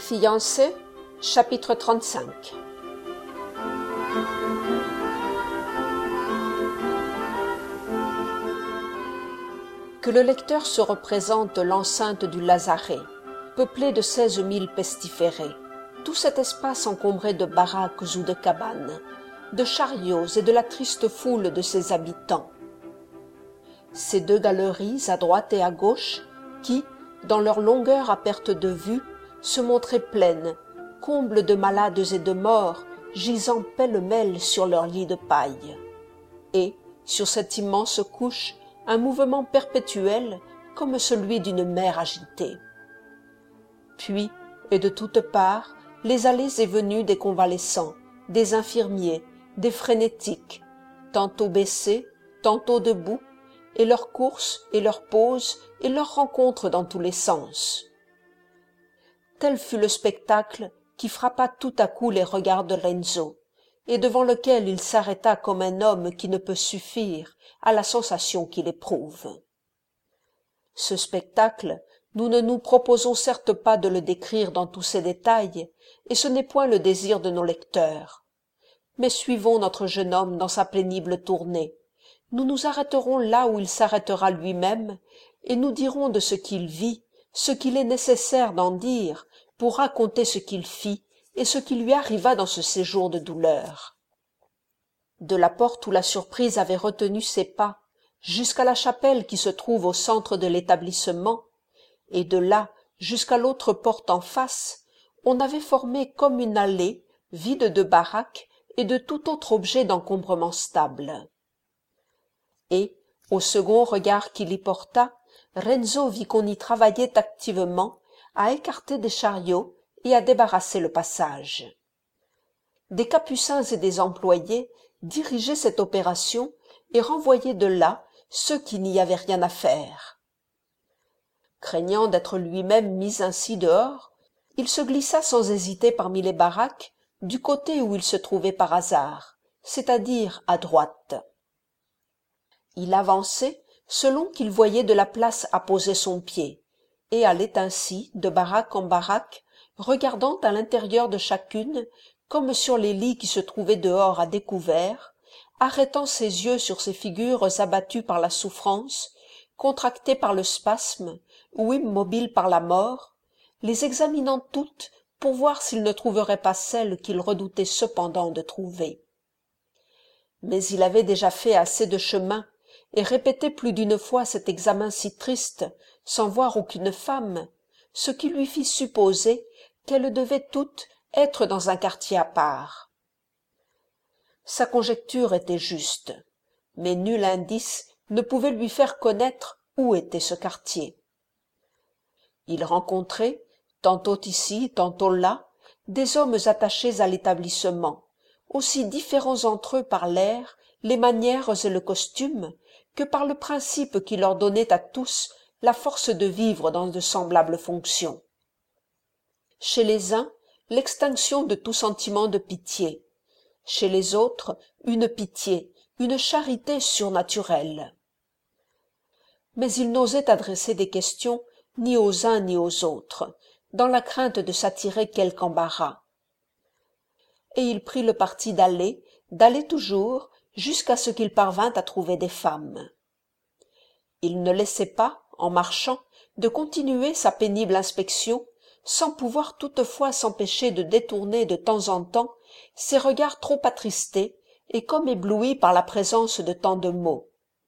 fiancés, chapitre 35. Que le lecteur se représente l'enceinte du Lazaret, peuplée de 16 000 pestiférés, tout cet espace encombré de baraques ou de cabanes, de chariots et de la triste foule de ses habitants. Ces deux galeries, à droite et à gauche, qui, dans leur longueur à perte de vue, se montraient pleines, combles de malades et de morts, gisant pêle-mêle sur leurs lits de paille. Et, sur cette immense couche, un mouvement perpétuel, comme celui d'une mer agitée. Puis, et de toutes parts, les allées et venues des convalescents, des infirmiers, des frénétiques, tantôt baissés, tantôt debout, et leurs courses et leurs pauses et leurs rencontres dans tous les sens. Tel fut le spectacle qui frappa tout à coup les regards de Renzo, et devant lequel il s'arrêta comme un homme qui ne peut suffire à la sensation qu'il éprouve. Ce spectacle, nous ne nous proposons certes pas de le décrire dans tous ses détails, et ce n'est point le désir de nos lecteurs. Mais suivons notre jeune homme dans sa pénible tournée. Nous nous arrêterons là où il s'arrêtera lui-même, et nous dirons de ce qu'il vit, ce qu'il est nécessaire d'en dire, pour raconter ce qu'il fit et ce qui lui arriva dans ce séjour de douleur. De la porte où la surprise avait retenu ses pas, jusqu'à la chapelle qui se trouve au centre de l'établissement, et de là jusqu'à l'autre porte en face, on avait formé comme une allée, vide de baraques et de tout autre objet d'encombrement stable. Et, au second regard qu'il y porta, Renzo vit qu'on y travaillait activement à écarter des chariots et à débarrasser le passage. Des capucins et des employés dirigeaient cette opération et renvoyaient de là ceux qui n'y avaient rien à faire. Craignant d'être lui-même mis ainsi dehors, il se glissa sans hésiter parmi les baraques du côté où il se trouvait par hasard, c'est-à-dire à droite. Il avançait selon qu'il voyait de la place à poser son pied, et allait ainsi de baraque en baraque, regardant à l'intérieur de chacune, comme sur les lits qui se trouvaient dehors à découvert, arrêtant ses yeux sur ces figures abattues par la souffrance, contractées par le spasme, ou immobiles par la mort, les examinant toutes pour voir s'il ne trouverait pas celle qu'il redoutait cependant de trouver. Mais il avait déjà fait assez de chemin, et répété plus d'une fois cet examen si triste, sans voir aucune femme, ce qui lui fit supposer qu'elles devaient toutes être dans un quartier à part. Sa conjecture était juste, mais nul indice ne pouvait lui faire connaître où était ce quartier. Il rencontrait, tantôt ici, tantôt là, des hommes attachés à l'établissement, aussi différents entre eux par l'air, les manières et le costume, que par le principe qui leur donnait à tous la force de vivre dans de semblables fonctions. Chez les uns, l'extinction de tout sentiment de pitié, chez les autres, une pitié, une charité surnaturelle. Mais il n'osait adresser des questions ni aux uns ni aux autres, dans la crainte de s'attirer quelque embarras. Et il prit le parti d'aller toujours, jusqu'à ce qu'il parvint à trouver des femmes. Il ne laissait pas, en marchant, de continuer sa pénible inspection, sans pouvoir toutefois s'empêcher de détourner de temps en temps ses regards trop attristés et comme éblouis par la présence de tant de mots.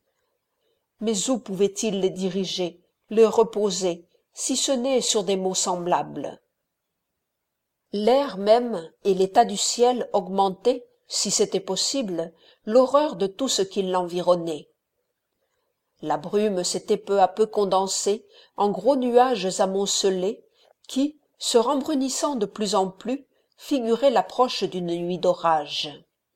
Mais où pouvait-il les diriger, les reposer, si ce n'est sur des mots semblables? L'air même et l'état du ciel augmentaient, si c'était possible, l'horreur de tout ce qui l'environnait. La brume s'était peu à peu condensée en gros nuages amoncelés qui, se rembrunissant de plus en plus, figuraient l'approche d'une nuit d'orage.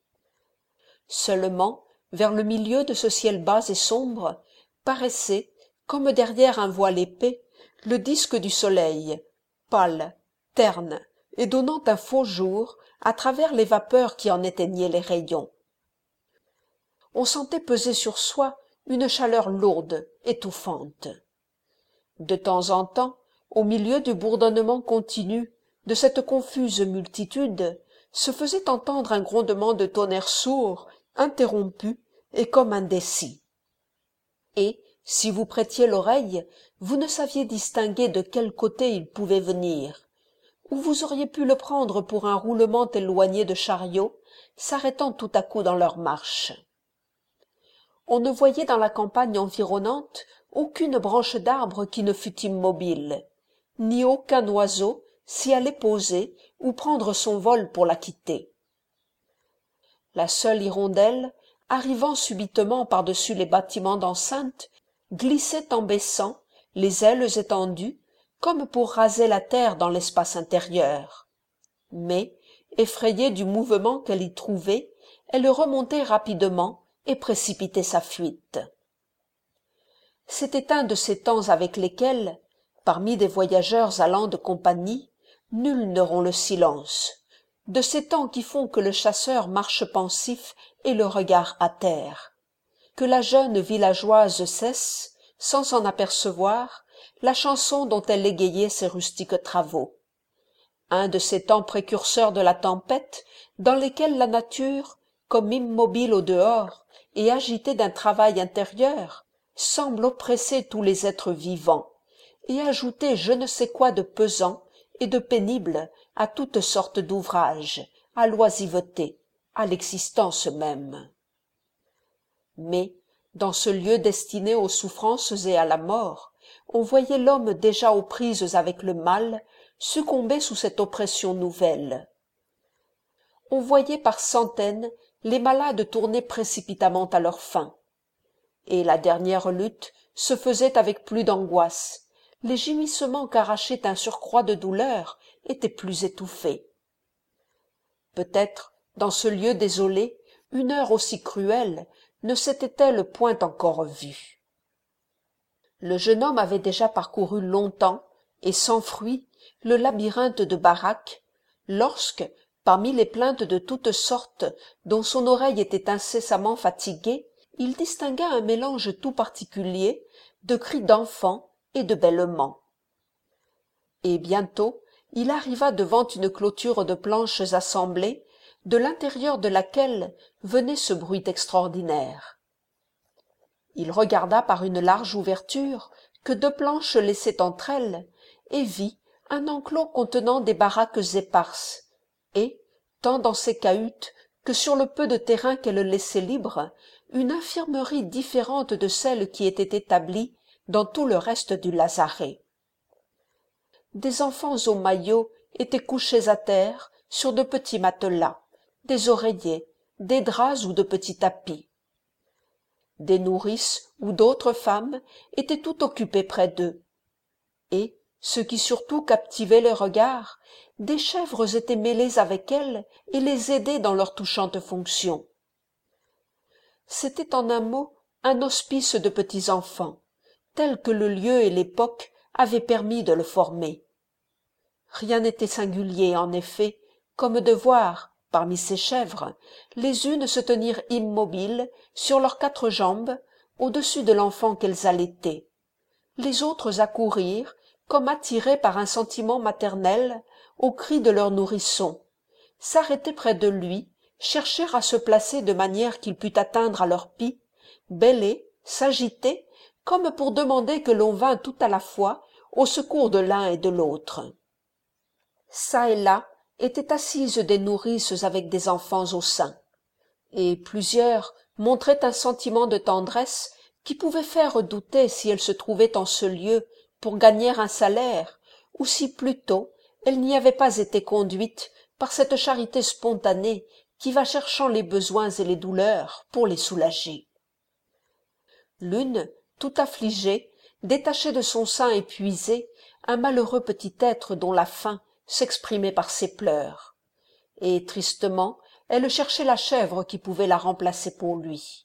Seulement, vers le milieu de ce ciel bas et sombre, paraissait, comme derrière un voile épais, le disque du soleil, pâle, terne, et donnant un faux jour à travers les vapeurs qui en éteignaient les rayons. On sentait peser sur soi une chaleur lourde, étouffante. De temps en temps, au milieu du bourdonnement continu, de cette confuse multitude, se faisait entendre un grondement de tonnerre sourd, interrompu et comme indécis. Et, si vous prêtiez l'oreille, vous ne saviez distinguer de quel côté il pouvait venir, ou vous auriez pu le prendre pour un roulement éloigné de chariots, s'arrêtant tout à coup dans leur marche. On ne voyait dans la campagne environnante aucune branche d'arbre qui ne fût immobile, ni aucun oiseau s'y allait poser ou prendre son vol pour la quitter. La seule hirondelle, arrivant subitement par-dessus les bâtiments d'enceinte, glissait en baissant, les ailes étendues, comme pour raser la terre dans l'espace intérieur. Mais, effrayée du mouvement qu'elle y trouvait, elle remontait rapidement et précipitait sa fuite. C'était un de ces temps avec lesquels, parmi des voyageurs allant de compagnie, nul ne rompt le silence, de ces temps qui font que le chasseur marche pensif et le regard à terre, que la jeune villageoise cesse, sans s'en apercevoir, la chanson dont elle égayait ses rustiques travaux. Un de ces temps précurseurs de la tempête, dans lesquels la nature, comme immobile au dehors et agitée d'un travail intérieur, semble oppresser tous les êtres vivants et ajouter je ne sais quoi de pesant et de pénible à toutes sortes d'ouvrages, à l'oisiveté, à l'existence même. Mais, dans ce lieu destiné aux souffrances et à la mort, on voyait l'homme déjà aux prises avec le mal succomber sous cette oppression nouvelle. On voyait par centaines les malades tourner précipitamment à leur fin. Et la dernière lutte se faisait avec plus d'angoisse, les gémissements qu'arrachait un surcroît de douleur étaient plus étouffés. Peut-être, dans ce lieu désolé, une heure aussi cruelle ne s'était-elle point encore vue. Le jeune homme avait déjà parcouru longtemps, et sans fruit, le labyrinthe de baraques, lorsque, parmi les plaintes de toutes sortes dont son oreille était incessamment fatiguée, il distingua un mélange tout particulier de cris d'enfants et de bêlements. Et bientôt il arriva devant une clôture de planches assemblées, de l'intérieur de laquelle venait ce bruit extraordinaire. Il regarda par une large ouverture que deux planches laissaient entre elles, et vit un enclos contenant des baraques éparses, et, tant dans ces cahutes que sur le peu de terrain qu'elles laissaient libre, une infirmerie différente de celle qui était établie dans tout le reste du lazaret. Des enfants aux maillots étaient couchés à terre sur de petits matelas, des oreillers, des draps ou de petits tapis. Des nourrices ou d'autres femmes étaient tout occupées près d'eux. Et, ce qui surtout captivait le regard, des chèvres étaient mêlées avec elles et les aidaient dans leurs touchantes fonctions. C'était en un mot un hospice de petits enfants, tel que le lieu et l'époque avaient permis de le former. Rien n'était singulier, en effet, comme de voir, parmi ces chèvres, les unes se tenir immobiles sur leurs quatre jambes au-dessus de l'enfant qu'elles allaitaient, les autres accourir, comme attirées par un sentiment maternel, aux cris de leur nourrisson, s'arrêter près de lui, chercher à se placer de manière qu'il pût atteindre à leur pis, bêler, s'agiter, comme pour demander que l'on vînt tout à la fois au secours de l'un et de l'autre. Çà et là étaient assises des nourrices avec des enfants au sein, et plusieurs montraient un sentiment de tendresse qui pouvait faire douter si elles se trouvaient en ce lieu pour gagner un salaire, ou si plutôt elles n'y avaient pas été conduites par cette charité spontanée qui va cherchant les besoins et les douleurs pour les soulager. L'une, tout affligée, détachait de son sein épuisé un malheureux petit être dont la faim s'exprimait par ses pleurs, et tristement elle cherchait la chèvre qui pouvait la remplacer pour lui.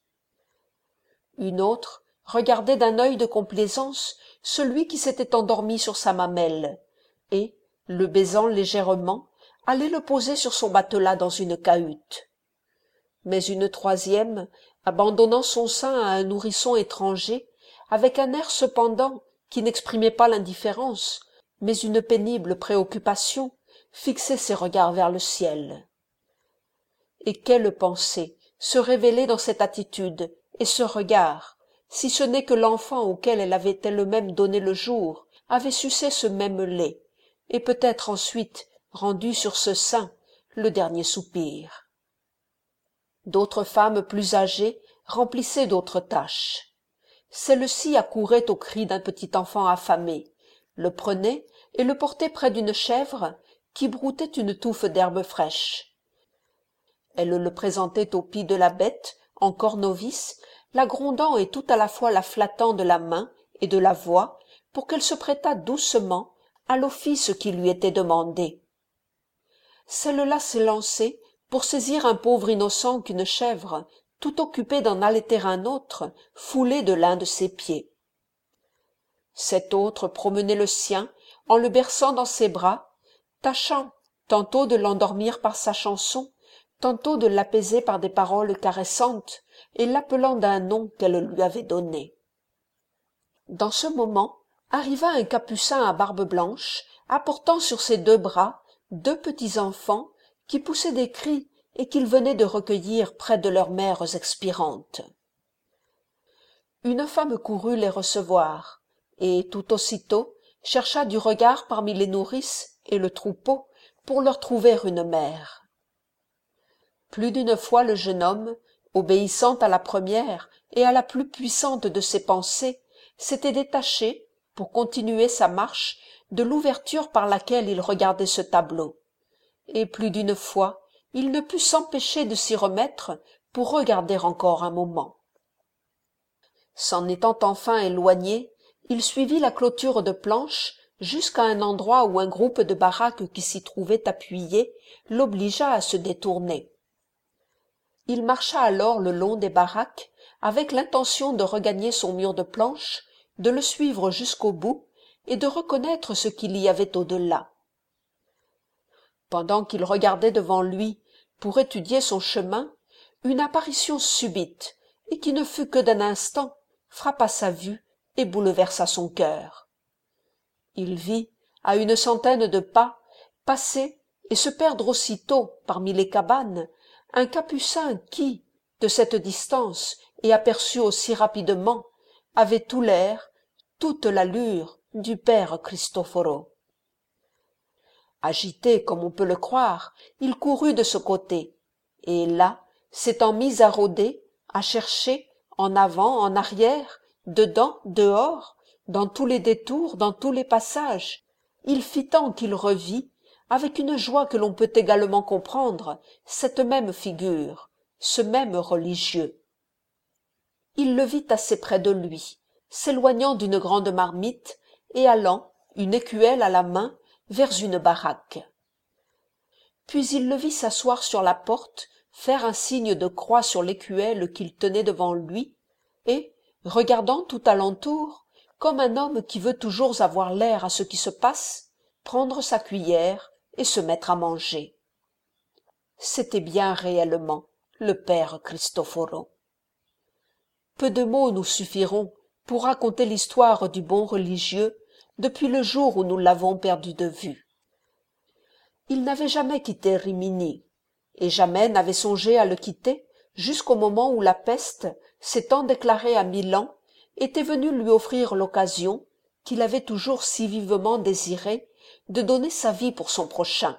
Une autre regardait d'un œil de complaisance celui qui s'était endormi sur sa mamelle, et, le baisant légèrement, allait le poser sur son matelas dans une cahute. Mais une troisième, abandonnant son sein à un nourrisson étranger, avec un air cependant qui n'exprimait pas l'indifférence, mais une pénible préoccupation, fixer ses regards vers le ciel. Et quelle pensée se révélait dans cette attitude et ce regard, si ce n'est que l'enfant auquel elle avait elle-même donné le jour avait sucé ce même lait, et peut-être ensuite rendu sur ce sein le dernier soupir. D'autres femmes plus âgées remplissaient d'autres tâches. Celle-ci accourait au cri d'un petit enfant affamé, le prenait et le portait près d'une chèvre qui broutait une touffe d'herbe fraîche. Elle le présentait au pis de la bête, encore novice, la grondant et tout à la fois la flattant de la main et de la voix pour qu'elle se prêtât doucement à l'office qui lui était demandé. Celle-là s'élançait pour saisir un pauvre innocent qu'une chèvre, tout occupée d'en allaiter un autre, foulait de l'un de ses pieds. Cet autre promenait le sien en le berçant dans ses bras, tâchant tantôt de l'endormir par sa chanson, tantôt de l'apaiser par des paroles caressantes et l'appelant d'un nom qu'elle lui avait donné. Dans ce moment arriva un capucin à barbe blanche, apportant sur ses 2 bras 2 petits enfants qui poussaient des cris et qu'il venait de recueillir près de leurs mères expirantes. Une femme courut les recevoir, et tout aussitôt chercha du regard parmi les nourrices et le troupeau pour leur trouver une mère. Plus d'une fois le jeune homme, obéissant à la première et à la plus puissante de ses pensées, s'était détaché, pour continuer sa marche, de l'ouverture par laquelle il regardait ce tableau, et plus d'une fois il ne put s'empêcher de s'y remettre pour regarder encore un moment. S'en étant enfin éloigné, il suivit la clôture de planches jusqu'à un endroit où un groupe de baraques qui s'y trouvait appuyé l'obligea à se détourner. Il marcha alors le long des baraques avec l'intention de regagner son mur de planches, de le suivre jusqu'au bout et de reconnaître ce qu'il y avait au-delà. Pendant qu'il regardait devant lui pour étudier son chemin, une apparition subite, et qui ne fut que d'un instant, frappa sa vue et bouleversa son cœur. Il vit, à 100 de pas, passer et se perdre aussitôt parmi les cabanes, un capucin qui, de cette distance et aperçu aussi rapidement, avait tout l'air, toute l'allure du père Cristoforo. Agité comme on peut le croire, il courut de ce côté, et là, s'étant mis à rôder, à chercher, en avant, en arrière, dedans, dehors, dans tous les détours, dans tous les passages, il fit tant qu'il revit, avec une joie que l'on peut également comprendre, cette même figure, ce même religieux. Il le vit assez près de lui, s'éloignant d'une grande marmite et allant, une écuelle à la main, vers une baraque. Puis il le vit s'asseoir sur la porte, faire un signe de croix sur l'écuelle qu'il tenait devant lui, et, regardant tout alentour, comme un homme qui veut toujours avoir l'air à ce qui se passe, prendre sa cuillère et se mettre à manger. C'était bien réellement le père Cristoforo. Peu de mots nous suffiront pour raconter l'histoire du bon religieux depuis le jour où nous l'avons perdu de vue. Il n'avait jamais quitté Rimini, et jamais n'avait songé à le quitter jusqu'au moment où la peste, s'étant déclarée à Milan, était venue lui offrir l'occasion, qu'il avait toujours si vivement désirée, de donner sa vie pour son prochain.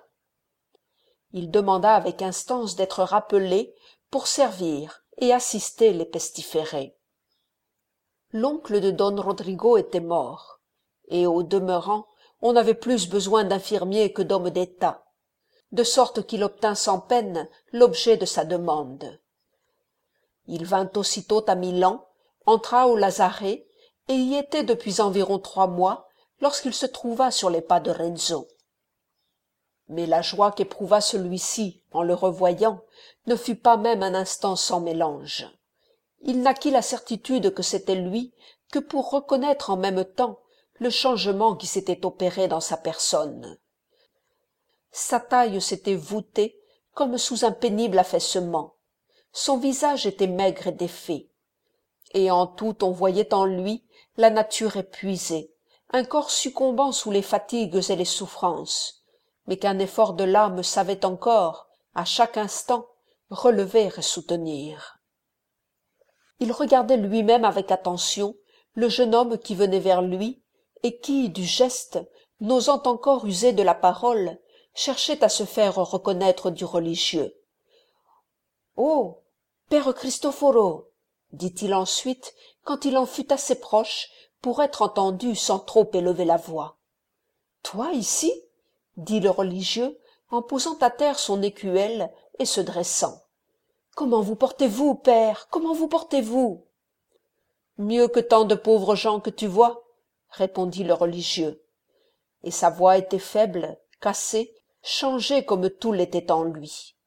Il demanda avec instance d'être rappelé pour servir et assister les pestiférés. L'oncle de Don Rodrigo était mort, et au demeurant, on avait plus besoin d'infirmiers que d'hommes d'État, de sorte qu'il obtint sans peine l'objet de sa demande. Il vint aussitôt à Milan, entra au lazaret, et y était depuis environ 3 mois lorsqu'il se trouva sur les pas de Renzo. Mais la joie qu'éprouva celui-ci en le revoyant ne fut pas même un instant sans mélange. Il n'acquit la certitude que c'était lui que pour reconnaître en même temps le changement qui s'était opéré dans sa personne. Sa taille s'était voûtée comme sous un pénible affaissement, son visage était maigre et défait, et en tout on voyait en lui la nature épuisée, un corps succombant sous les fatigues et les souffrances, mais qu'un effort de l'âme savait encore, à chaque instant, relever et soutenir. Il regardait lui-même avec attention le jeune homme qui venait vers lui et qui, du geste, n'osant encore user de la parole, cherchait à se faire reconnaître du religieux. « Oh, père Cristoforo !» dit-il ensuite, quand il en fut assez proche pour être entendu sans trop élever la voix. « Toi ici ?» dit le religieux en posant à terre son écuelle et se dressant. « Comment vous portez-vous, père? Comment vous portez-vous ?»« Mieux que tant de pauvres gens que tu vois, » répondit le religieux. Et sa voix était faible, cassée, changée comme tout l'était en lui.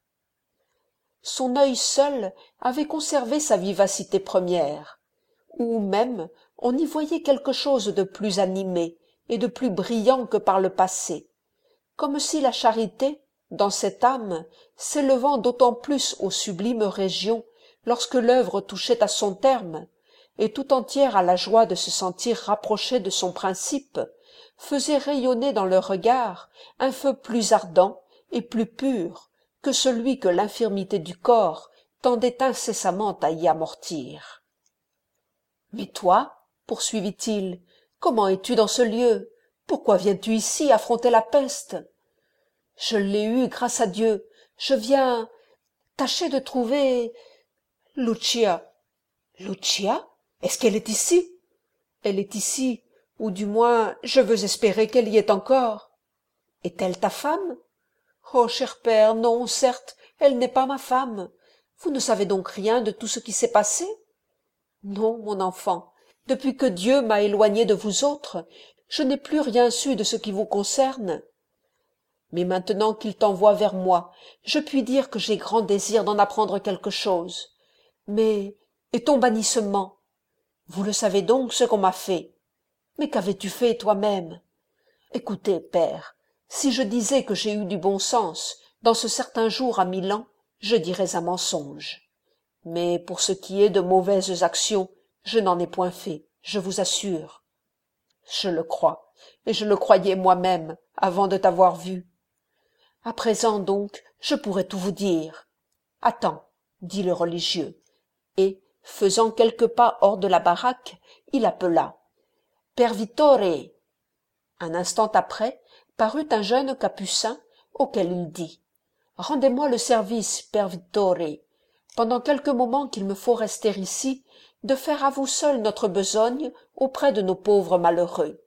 Son œil seul avait conservé sa vivacité première, ou même on y voyait quelque chose de plus animé et de plus brillant que par le passé, comme si la charité, dans cette âme, s'élevant d'autant plus aux sublimes régions lorsque l'œuvre touchait à son terme, et tout entière à la joie de se sentir rapprochée de son principe, faisait rayonner dans le regard un feu plus ardent et plus pur que celui que l'infirmité du corps tendait incessamment à y amortir. « Mais toi, poursuivit-il, comment es-tu dans ce lieu? Pourquoi viens-tu ici affronter la peste? » « Je l'ai eue, grâce à Dieu. Je viens tâcher de trouver Lucia. »« Lucia? Est-ce qu'elle est ici? »« Elle est ici, ou du moins je veux espérer qu'elle y est encore. »« Est-elle ta femme? »« Oh, cher père, non, certes, elle n'est pas ma femme. Vous ne savez donc rien de tout ce qui s'est passé? »« Non, mon enfant, depuis que Dieu m'a éloigné de vous autres, je n'ai plus rien su de ce qui vous concerne. Mais maintenant qu'il t'envoie vers moi, je puis dire que j'ai grand désir d'en apprendre quelque chose. Mais, et ton bannissement? Vous le savez donc ce qu'on m'a fait. Mais qu'avais-tu fait toi-même? Écoutez, père, si je disais que j'ai eu du bon sens dans ce certain jour à Milan, je dirais un mensonge. Mais pour ce qui est de mauvaises actions, je n'en ai point fait, je vous assure. Je le crois, et je le croyais moi-même avant de t'avoir vu. À présent donc, je pourrais tout vous dire. Attends, dit le religieux, et, faisant quelques pas hors de la baraque, il appela. Père Vittore. Un instant après, parut un jeune capucin, auquel il dit. Rendez-moi le service, Père Vittore, pendant quelques moments qu'il me faut rester ici, de faire à vous seul notre besogne auprès de nos pauvres malheureux.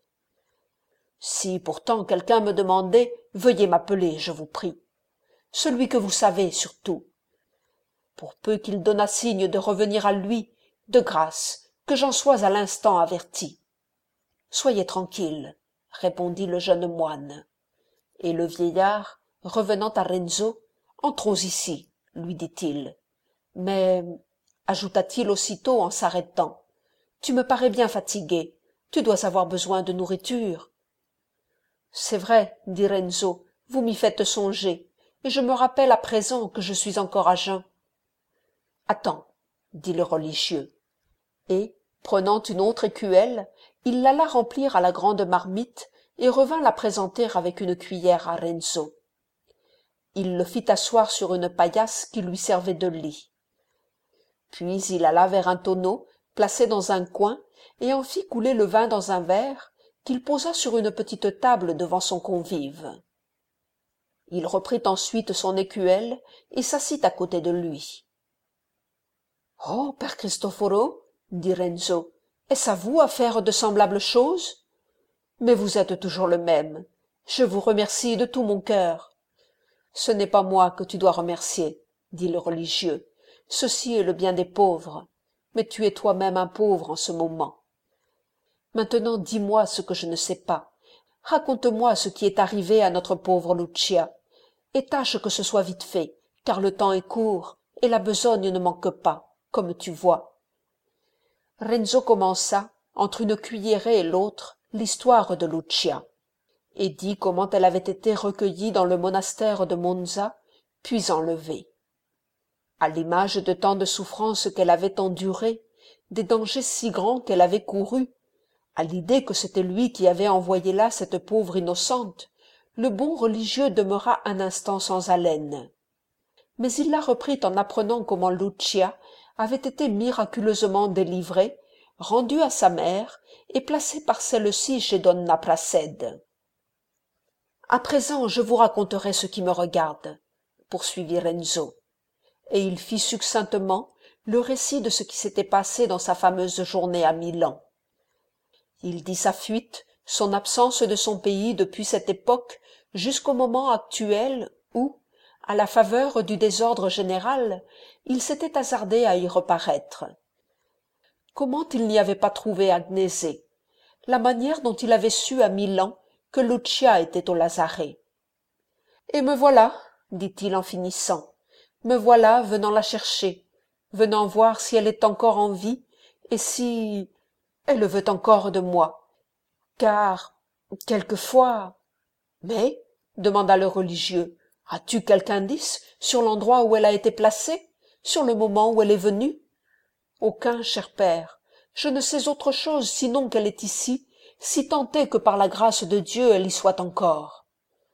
Si pourtant quelqu'un me demandait, veuillez m'appeler, je vous prie. Celui que vous savez, surtout. Pour peu qu'il donnât signe de revenir à lui, de grâce, que j'en sois à l'instant averti. Soyez tranquille, répondit le jeune moine. Et le vieillard, revenant à Renzo, entrons ici, lui dit-il. Mais, ajouta-t-il aussitôt en s'arrêtant, tu me parais bien fatigué, tu dois avoir besoin de nourriture. C'est vrai, dit Renzo, vous m'y faites songer, et je me rappelle à présent que je suis encore à jeun. Attends, dit le religieux, et, prenant une autre écuelle, il l'alla remplir à la grande marmite et revint la présenter avec une cuillère à Renzo. Il le fit asseoir sur une paillasse qui lui servait de lit. Puis il alla vers un tonneau placé dans un coin et en fit couler le vin dans un verre qu'il posa sur une petite table devant son convive. Il reprit ensuite son écuelle et s'assit à côté de lui. « Oh, père Cristoforo, dit Renzo, est-ce à vous à faire de semblables choses? Mais vous êtes toujours le même. Je vous remercie de tout mon cœur. Ce n'est pas moi que tu dois remercier, dit le religieux. Ceci est le bien des pauvres. Mais tu es toi-même un pauvre en ce moment. Maintenant dis-moi ce que je ne sais pas. Raconte-moi ce qui est arrivé à notre pauvre Lucia, et tâche que ce soit vite fait, car le temps est court, et la besogne ne manque pas, comme tu vois. Renzo commença, entre une cuillerée et l'autre, l'histoire de Lucia, et dit comment elle avait été recueillie dans le monastère de Monza, puis enlevée. À l'image de tant de souffrances qu'elle avait endurées, des dangers si grands qu'elle avait courus, à l'idée que c'était lui qui avait envoyé là cette pauvre innocente, le bon religieux demeura un instant sans haleine. Mais il la reprit en apprenant comment Lucia avait été miraculeusement délivrée, rendue à sa mère et placée par celle-ci chez Donna Prassede. « À présent, je vous raconterai ce qui me regarde, » poursuivit Renzo, et il fit succinctement le récit de ce qui s'était passé dans sa fameuse journée à Milan. Il dit sa fuite, son absence de son pays depuis cette époque jusqu'au moment actuel où, à la faveur du désordre général, il s'était hasardé à y reparaître. Comment il n'y avait pas trouvé Agnese, la manière dont il avait su à Milan que Lucia était au lazaret. « Et me voilà, dit-il en finissant, me voilà venant la chercher, venant voir si elle est encore en vie et si elle veut encore de moi. Car, quelquefois... » « Mais, demanda le religieux, as-tu quelque indice sur l'endroit où elle a été placée, sur le moment où elle est venue? Aucun, cher père. Je ne sais autre chose sinon qu'elle est ici, si tant est que par la grâce de Dieu elle y soit encore.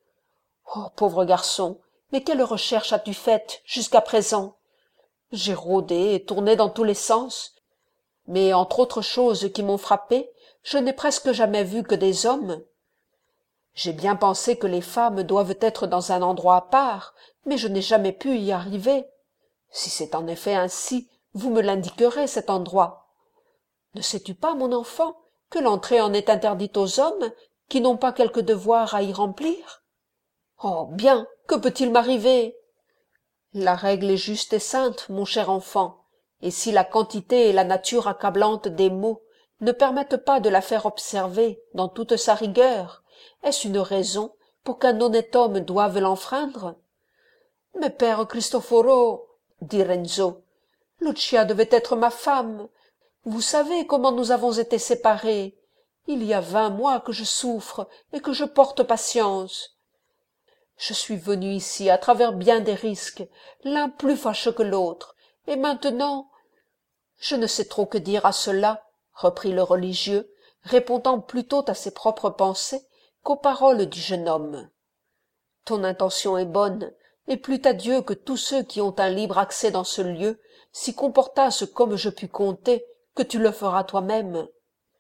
Oh, pauvre garçon, mais quelle recherche as-tu faite jusqu'à présent? J'ai rôdé et tourné dans tous les sens, mais entre autres choses qui m'ont frappé, je n'ai presque jamais vu que des hommes. J'ai bien pensé que les femmes doivent être dans un endroit à part, mais je n'ai jamais pu y arriver. Si c'est en effet ainsi, vous me l'indiquerez, cet endroit. Ne sais-tu pas, mon enfant, que l'entrée en est interdite aux hommes qui n'ont pas quelque devoir à y remplir? Oh, bien, que peut-il m'arriver? La règle est juste et sainte, mon cher enfant, et si la quantité et la nature accablante des maux ne permettent pas de la faire observer dans toute sa rigueur, est-ce une raison pour qu'un honnête homme doive l'enfreindre? Mais père Cristoforo, dit Renzo, Lucia devait être ma femme. Vous savez comment nous avons été séparés. Il y a 20 mois que je souffre et que je porte patience. Je suis venu ici à travers bien des risques, l'un plus fâcheux que l'autre, et maintenant... Je ne sais trop que dire à cela, reprit le religieux, répondant plutôt à ses propres pensées qu'aux paroles du jeune homme. Ton intention est bonne, et plût à Dieu que tous ceux qui ont un libre accès dans ce lieu s'y comportassent comme je puis compter que tu le feras toi-même.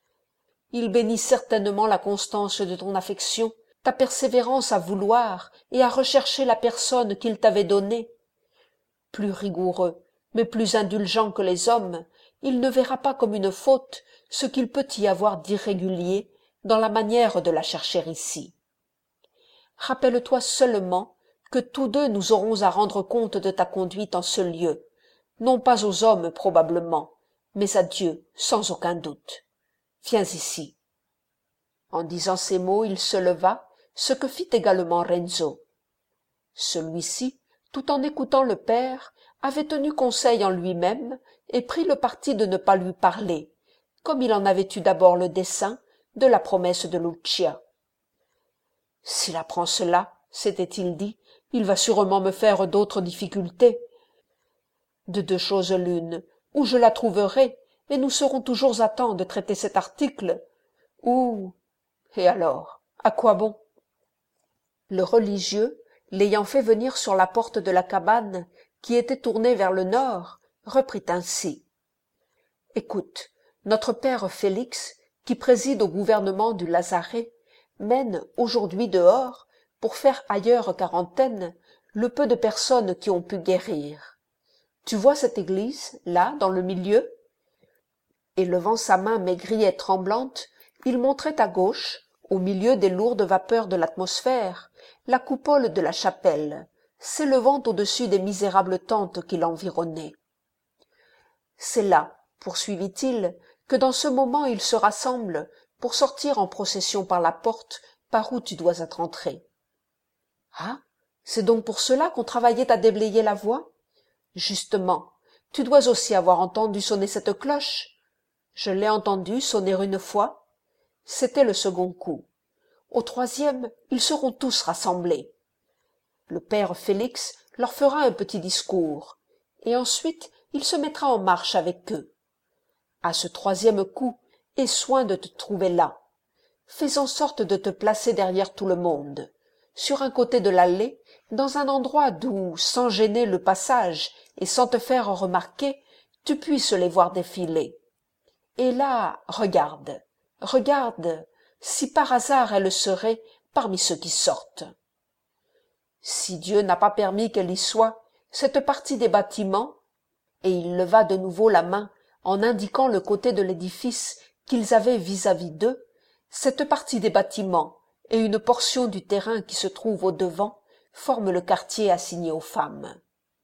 Il bénit certainement la constance de ton affection, ta persévérance à vouloir et à rechercher la personne qu'il t'avait donnée. Plus rigoureux, mais plus indulgent que les hommes, il ne verra pas comme une faute ce qu'il peut y avoir d'irrégulier dans la manière de la chercher ici. Rappelle-toi seulement que tous deux nous aurons à rendre compte de ta conduite en ce lieu, non pas aux hommes probablement, mais à Dieu sans aucun doute. Viens ici. En disant ces mots, il se leva, ce que fit également Renzo. Celui-ci, tout en écoutant le père, avait tenu conseil en lui-même et pris le parti de ne pas lui parler, comme il en avait eu d'abord le dessein, de la promesse de Lucia. « S'il apprend cela, s'était-il dit, il va sûrement me faire d'autres difficultés. De deux choses l'une, ou je la trouverai, et nous serons toujours à temps de traiter cet article, ou... Et alors, à quoi bon? » Le religieux, l'ayant fait venir sur la porte de la cabane, qui était tournée vers le nord, reprit ainsi. « Écoute, notre père Félix, qui préside au gouvernement du lazaret, mène aujourd'hui dehors, pour faire ailleurs quarantaine, le peu de personnes qui ont pu guérir. Tu vois cette église, là, dans le milieu ?» Et levant sa main maigrie et tremblante, il montrait à gauche, au milieu des lourdes vapeurs de l'atmosphère, la coupole de la chapelle, s'élevant au-dessus des misérables tentes qui l'environnaient. « C'est là, poursuivit-il, que dans ce moment ils se rassemblent pour sortir en procession par la porte par où tu dois être entré. »« Ah, c'est donc pour cela qu'on travaillait à déblayer la voie ? Justement, tu dois aussi avoir entendu sonner cette cloche. Je l'ai entendue sonner une fois. C'était le second coup. Au troisième, ils seront tous rassemblés. Le père Félix leur fera un petit discours, et ensuite il se mettra en marche avec eux. À ce troisième coup, aie soin de te trouver là. Fais en sorte de te placer derrière tout le monde. sur un côté de l'allée, dans un endroit d'où, sans gêner le passage et sans te faire remarquer, tu puisses les voir défiler. Et là, regarde, si par hasard elle serait parmi ceux qui sortent. Si Dieu n'a pas permis qu'elle y soit, cette partie des bâtiments, et il leva de nouveau la main en indiquant le côté de l'édifice qu'ils avaient vis-à-vis d'eux, cette partie des bâtiments et une portion du terrain qui se trouve au-devant forment le quartier assigné aux femmes.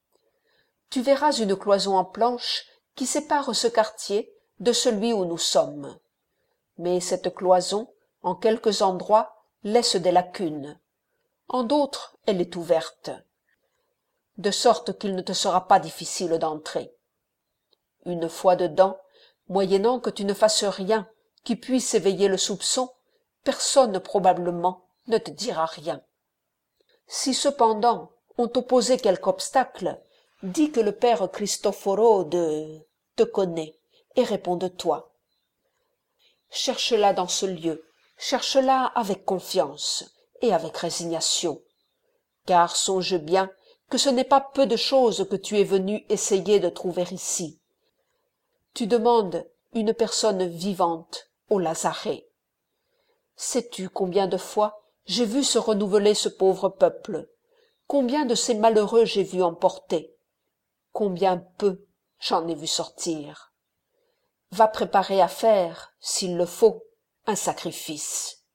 Tu verras une cloison en planche qui sépare ce quartier de celui où nous sommes. Mais cette cloison, en quelques endroits, laisse des lacunes. En d'autres, elle est ouverte, de sorte qu'il ne te sera pas difficile d'entrer. Une fois dedans, moyennant que tu ne fasses rien qui puisse éveiller le soupçon, personne probablement ne te dira rien. Si cependant on t'opposait quelque obstacle, dis que le père Cristoforo te connaît et réponds-toi. Cherche-la dans ce lieu, cherche-la avec confiance et avec résignation, car songe bien que ce n'est pas peu de choses que tu es venu essayer de trouver ici. Tu demandes une personne vivante au Lazaret. Sais-tu combien de fois j'ai vu se renouveler ce pauvre peuple, combien de ces malheureux j'ai vu emporter, combien peu j'en ai vu sortir. Va préparer à faire, s'il le faut, un sacrifice.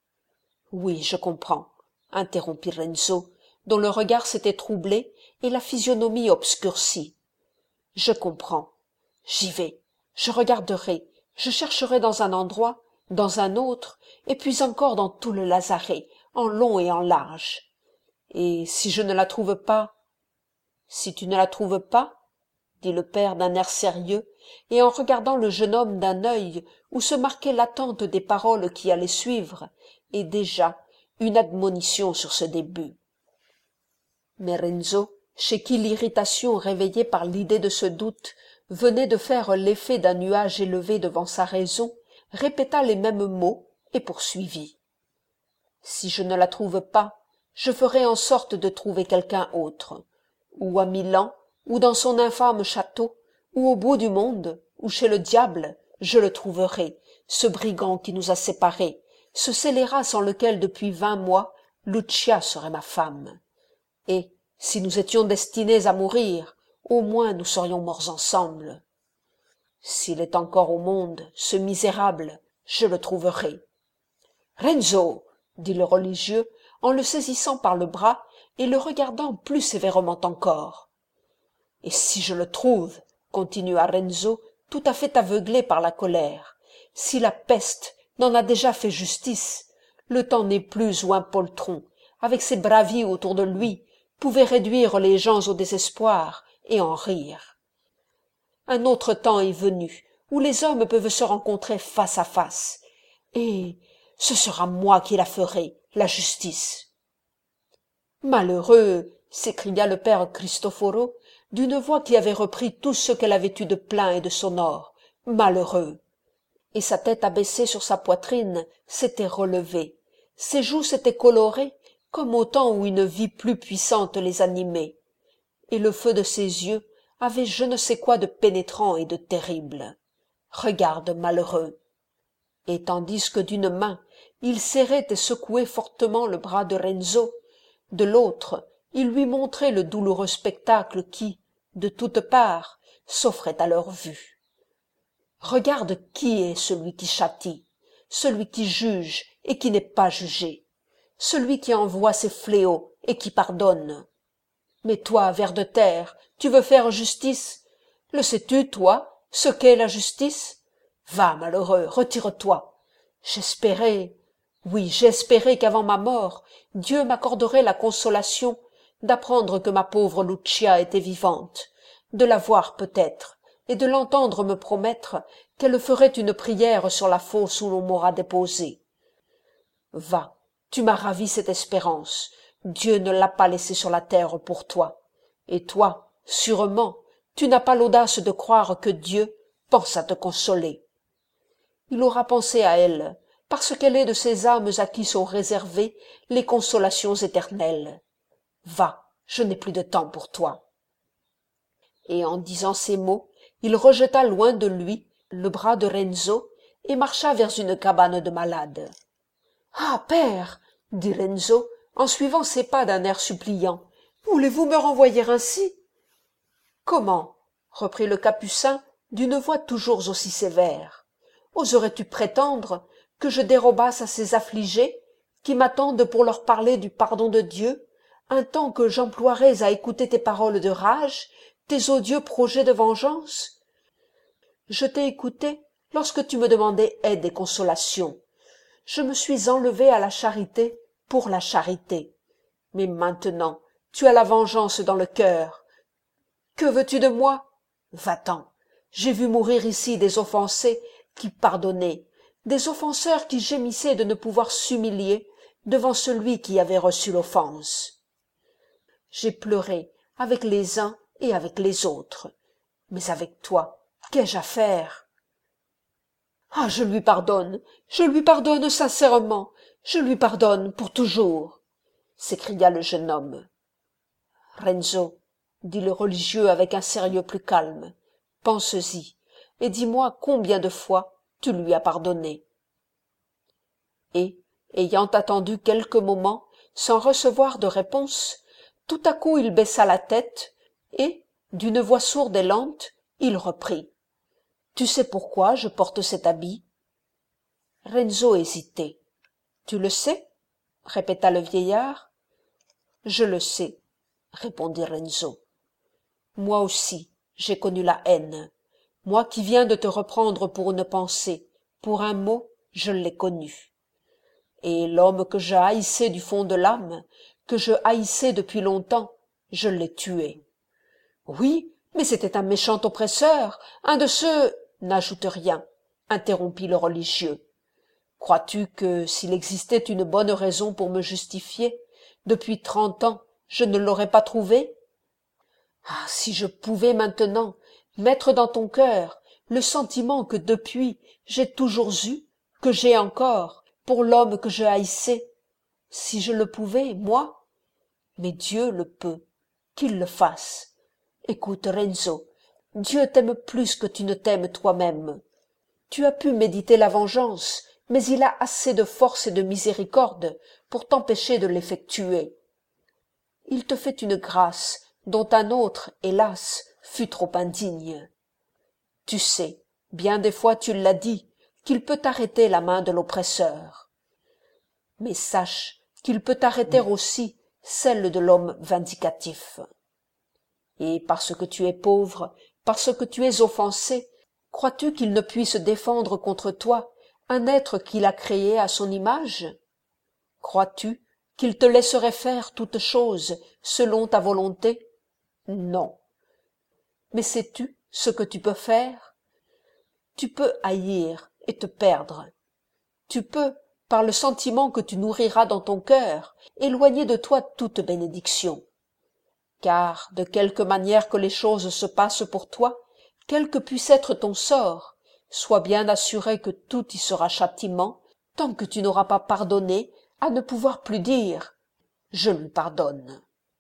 Oui, je comprends, interrompit Renzo, dont le regard s'était troublé et la physionomie obscurcie. Je comprends. J'y vais, je regarderai, je chercherai dans un endroit, dans un autre, et puis encore dans tout le Lazaret, en long et en large. Et si je ne la trouve pas? Si tu ne la trouves pas, dit le père d'un air sérieux, et en regardant le jeune homme d'un œil où se marquait l'attente des paroles qui allaient suivre, et déjà une admonition sur ce début. Mais Renzo, chez qui l'irritation réveillée par l'idée de ce doute venait de faire l'effet d'un nuage élevé devant sa raison, répéta les mêmes mots et poursuivit. Si je ne la trouve pas, je ferai en sorte de trouver quelqu'un autre, ou à Milan, ou dans son infâme château, ou au bout du monde, ou chez le diable, je le trouverai, ce brigand qui nous a séparés, ce scélérat sans lequel depuis 20 mois Lucia serait ma femme. Et, si nous étions destinés à mourir, au moins nous serions morts ensemble. S'il est encore au monde, ce misérable, je le trouverai. Renzo, dit le religieux, en le saisissant par le bras et le regardant plus sévèrement encore. Et si je le trouve, continua Renzo, tout à fait aveuglé par la colère, si la peste n'en a déjà fait justice, le temps n'est plus où un poltron, avec ses bravis autour de lui, pouvait réduire les gens au désespoir et en rire. Un autre temps est venu, où les hommes peuvent se rencontrer face à face, et ce sera moi qui la ferai, la justice. Malheureux, s'écria le père Cristoforo, d'une voix qui avait repris tout ce qu'elle avait eu de plein et de sonore. Malheureux. Et sa tête abaissée sur sa poitrine s'était relevée. Ses joues s'étaient colorées comme au temps où une vie plus puissante les animait. Et le feu de ses yeux avait je ne sais quoi de pénétrant et de terrible. Regarde, malheureux. Et tandis que d'une main il serrait et secouait fortement le bras de Renzo, de l'autre il lui montrait le douloureux spectacle qui, de toutes parts, s'offrait à leur vue. Regarde qui est celui qui châtie, celui qui juge et qui n'est pas jugé, celui qui envoie ses fléaux et qui pardonne. Mais toi, ver de terre, tu veux faire justice? Le sais-tu, toi, ce qu'est la justice? Va, malheureux, retire-toi. J'espérais, oui, j'espérais qu'avant ma mort, Dieu m'accorderait la consolation d'apprendre que ma pauvre Lucia était vivante, de la voir peut-être, et de l'entendre me promettre qu'elle ferait une prière sur la fosse où l'on m'aura déposée. Va, tu m'as ravi cette espérance, Dieu ne l'a pas laissée sur la terre pour toi, et toi, sûrement, tu n'as pas l'audace de croire que Dieu pense à te consoler. Il aura pensé à elle, parce qu'elle est de ces âmes à qui sont réservées les consolations éternelles. Va, je n'ai plus de temps pour toi. » Et en disant ces mots, il rejeta loin de lui le bras de Renzo et marcha vers une cabane de malades. « Ah, père, dit Renzo, en suivant ses pas d'un air suppliant, voulez-vous me renvoyer ainsi ? » « Comment ? » reprit le capucin d'une voix toujours aussi sévère. « Oserais-tu prétendre que je dérobasse à ces affligés qui m'attendent pour leur parler du pardon de Dieu, un temps que j'emploierais à écouter tes paroles de rage, tes odieux projets de vengeance ? Je t'ai écouté lorsque tu me demandais aide et consolation. Je me suis enlevé à la charité pour la charité. Mais maintenant, tu as la vengeance dans le cœur. Que veux-tu de moi ? Va-t'en. J'ai vu mourir ici des offensés qui pardonnaient, des offenseurs qui gémissaient de ne pouvoir s'humilier devant celui qui avait reçu l'offense. J'ai pleuré avec les uns et avec les autres, mais avec toi, qu'ai-je à faire ? Ah, je lui pardonne sincèrement, je lui pardonne pour toujours, s'écria le jeune homme. Renzo, dit le religieux avec un sérieux plus calme, pense-y, et dis-moi combien de fois tu lui as pardonné. Et, ayant attendu quelques moments, sans recevoir de réponse, tout à coup il baissa la tête, et, d'une voix sourde et lente, il reprit. « Tu sais pourquoi je porte cet habit ?» Renzo hésitait. « Tu le sais ?» répéta le vieillard. « Je le sais, » répondit Renzo. « Moi aussi, j'ai connu la haine. Moi qui viens de te reprendre pour une pensée, pour un mot, je l'ai connu. Et l'homme que je haïssais du fond de l'âme, que je haïssais depuis longtemps, je l'ai tué. Oui, mais c'était un méchant oppresseur, un de ceux... N'ajoute rien, interrompit le religieux. Crois-tu que, s'il existait une bonne raison pour me justifier, depuis 30 ans, je ne l'aurais pas trouvée ? Ah, si je pouvais maintenant mettre dans ton cœur le sentiment que depuis j'ai toujours eu, que j'ai encore, pour l'homme que je haïssais, si je le pouvais, moi, mais Dieu le peut, qu'il le fasse. Écoute, Renzo, Dieu t'aime plus que tu ne t'aimes toi-même. Tu as pu méditer la vengeance, mais il a assez de force et de miséricorde pour t'empêcher de l'effectuer. Il te fait une grâce dont un autre, hélas, fut trop indigne. Tu sais, bien des fois tu l'as dit, qu'il peut arrêter la main de l'oppresseur. Mais sache qu'il peut arrêter aussi celle de l'homme vindicatif. Et parce que tu es pauvre, parce que tu es offensé, crois-tu qu'il ne puisse défendre contre toi un être qu'il a créé à son image ? Crois-tu qu'il te laisserait faire toutes choses selon ta volonté ? Non. Mais sais-tu ce que tu peux faire ? Tu peux haïr et te perdre. Tu peux, par le sentiment que tu nourriras dans ton cœur, éloigner de toi toute bénédiction. Car, de quelque manière que les choses se passent pour toi, quel que puisse être ton sort, sois bien assuré que tout y sera châtiment, tant que tu n'auras pas pardonné, à ne pouvoir plus dire « je lui pardonne ».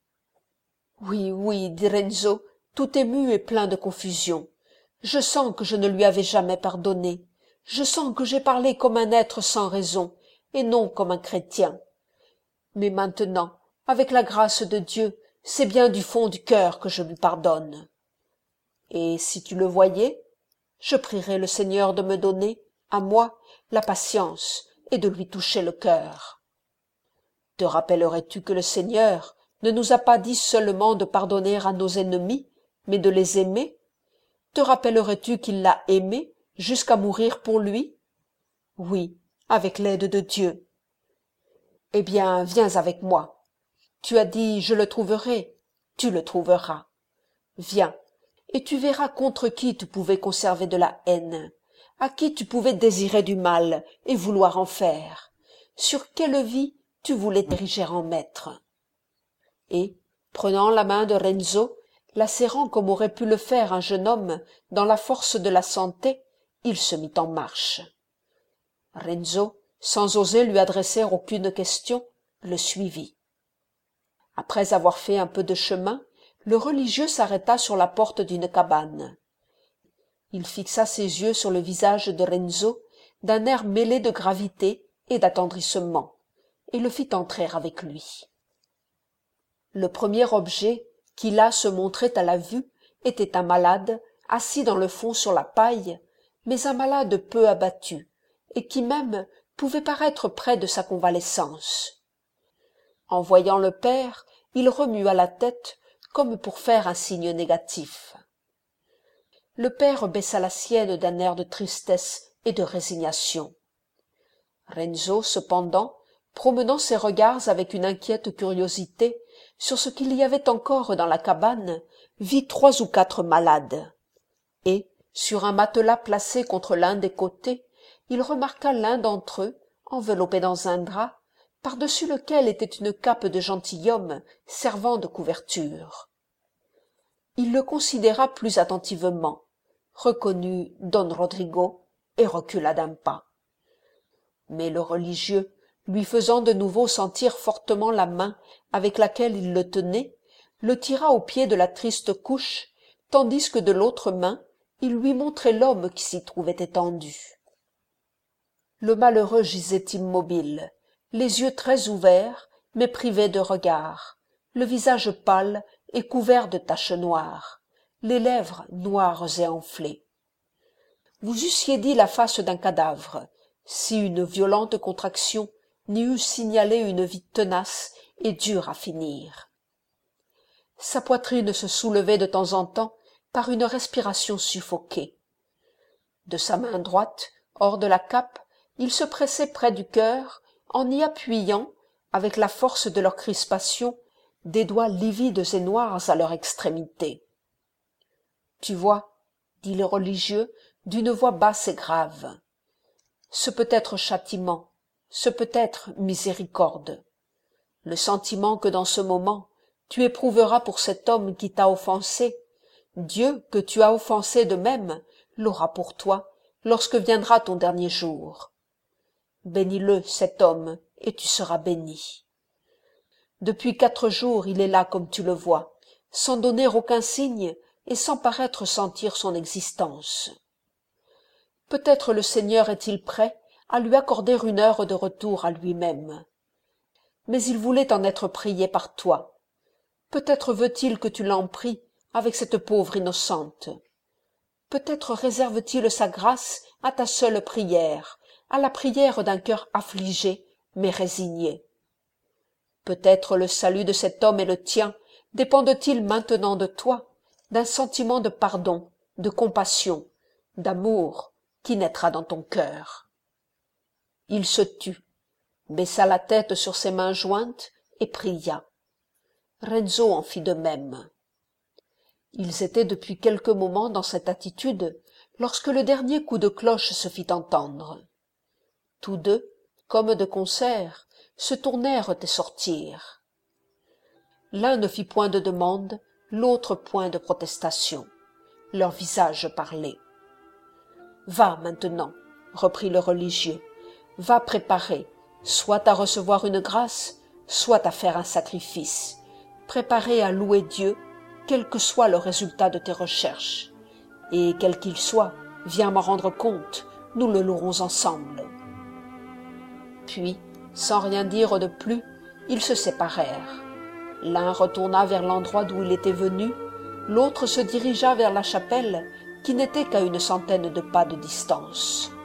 Oui, oui, dit Renzo, tout ému et plein de confusion. Je sens que je ne lui avais jamais pardonné. Je sens que j'ai parlé comme un être sans raison, et non comme un chrétien. Mais maintenant, avec la grâce de Dieu, c'est bien du fond du cœur que je lui pardonne. Et si tu le voyais, je prierais le Seigneur de me donner, à moi, la patience et de lui toucher le cœur. Te rappellerais-tu que le Seigneur ne nous a pas dit seulement de pardonner à nos ennemis, mais de les aimer ? Te rappellerais-tu qu'il l'a aimé jusqu'à mourir pour lui ? Oui, avec l'aide de Dieu. Eh bien, viens avec moi. Tu as dit « je le trouverai », tu le trouveras. Viens, et tu verras contre qui tu pouvais conserver de la haine, à qui tu pouvais désirer du mal et vouloir en faire, sur quelle vie tu voulais t'ériger en maître. Et, prenant la main de Renzo, la serrant comme aurait pu le faire un jeune homme dans la force de la santé, il se mit en marche. Renzo, sans oser lui adresser aucune question, le suivit. Après avoir fait un peu de chemin, le religieux s'arrêta sur la porte d'une cabane. Il fixa ses yeux sur le visage de Renzo d'un air mêlé de gravité et d'attendrissement, et le fit entrer avec lui. Le premier objet qui là se montrait à la vue était un malade, assis dans le fond sur la paille, mais un malade peu abattu, et qui même pouvait paraître près de sa convalescence. En voyant le père, il remua la tête comme pour faire un signe négatif. Le père baissa la sienne d'un air de tristesse et de résignation. Renzo, cependant, promenant ses regards avec une inquiète curiosité sur ce qu'il y avait encore dans la cabane, vit 3 ou 4 malades. Et, sur un matelas placé contre l'un des côtés, il remarqua l'un d'entre eux, enveloppé dans un drap, par-dessus lequel était une cape de gentilhomme servant de couverture. Il le considéra plus attentivement, reconnut Don Rodrigo et recula d'un pas. Mais le religieux, lui faisant de nouveau sentir fortement la main avec laquelle il le tenait, le tira au pied de la triste couche, tandis que de l'autre main il lui montrait l'homme qui s'y trouvait étendu. Le malheureux gisait immobile, les yeux très ouverts, mais privés de regard, le visage pâle et couvert de taches noires, les lèvres noires et enflées. Vous eussiez dit la face d'un cadavre, si une violente contraction n'y eût signalé une vie tenace et dure à finir. Sa poitrine se soulevait de temps en temps par une respiration suffoquée. De sa main droite, hors de la cape, il se pressait près du cœur en y appuyant, avec la force de leur crispation, des doigts livides et noirs à leur extrémité. « Tu vois, » dit le religieux d'une voix basse et grave, « ce peut être châtiment, ce peut être miséricorde. Le sentiment que dans ce moment tu éprouveras pour cet homme qui t'a offensé, Dieu que tu as offensé de même l'aura pour toi lorsque viendra ton dernier jour. Bénis-le, cet homme, et tu seras béni. Depuis 4 jours il est là comme tu le vois, sans donner aucun signe et sans paraître sentir son existence. Peut-être le Seigneur est-il prêt à lui accorder une heure de retour à lui-même. Mais il voulait en être prié par toi. Peut-être veut-il que tu l'en pries avec cette pauvre innocente. Peut-être réserve-t-il sa grâce à ta seule prière, à la prière d'un cœur affligé mais résigné. Peut-être le salut de cet homme et le tien dépendent-ils maintenant de toi, d'un sentiment de pardon, de compassion, d'amour qui naîtra dans ton cœur. Il se tut, baissa la tête sur ses mains jointes et pria. Renzo en fit de même. Ils étaient depuis quelques moments dans cette attitude lorsque le dernier coup de cloche se fit entendre. Tous deux, comme de concert, se tournèrent et sortirent. L'un ne fit point de demande, l'autre point de protestation. Leurs visages parlaient. « Va maintenant, » reprit le religieux, « va préparer, soit à recevoir une grâce, soit à faire un sacrifice, préparer à louer Dieu, quel que soit le résultat de tes recherches. Et quel qu'il soit, viens m'en rendre compte, nous le louerons ensemble. » Puis, sans rien dire de plus, ils se séparèrent. L'un retourna vers l'endroit d'où il était venu, l'autre se dirigea vers la chapelle qui n'était qu'à 100 de pas de distance.